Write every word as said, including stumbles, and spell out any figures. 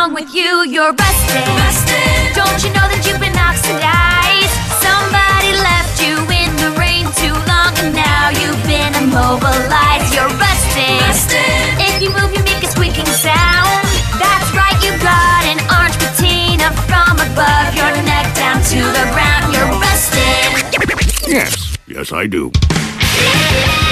wrong with you? You're busted. busted. Don't you know that you've been oxidized? Somebody left you in the rain too long, and now you've been immobilized. You're busted. busted. If you move, you make a squeaking sound. That's right, you got an orange patina from above your neck down to the ground. You're busted. Yes, yes I do.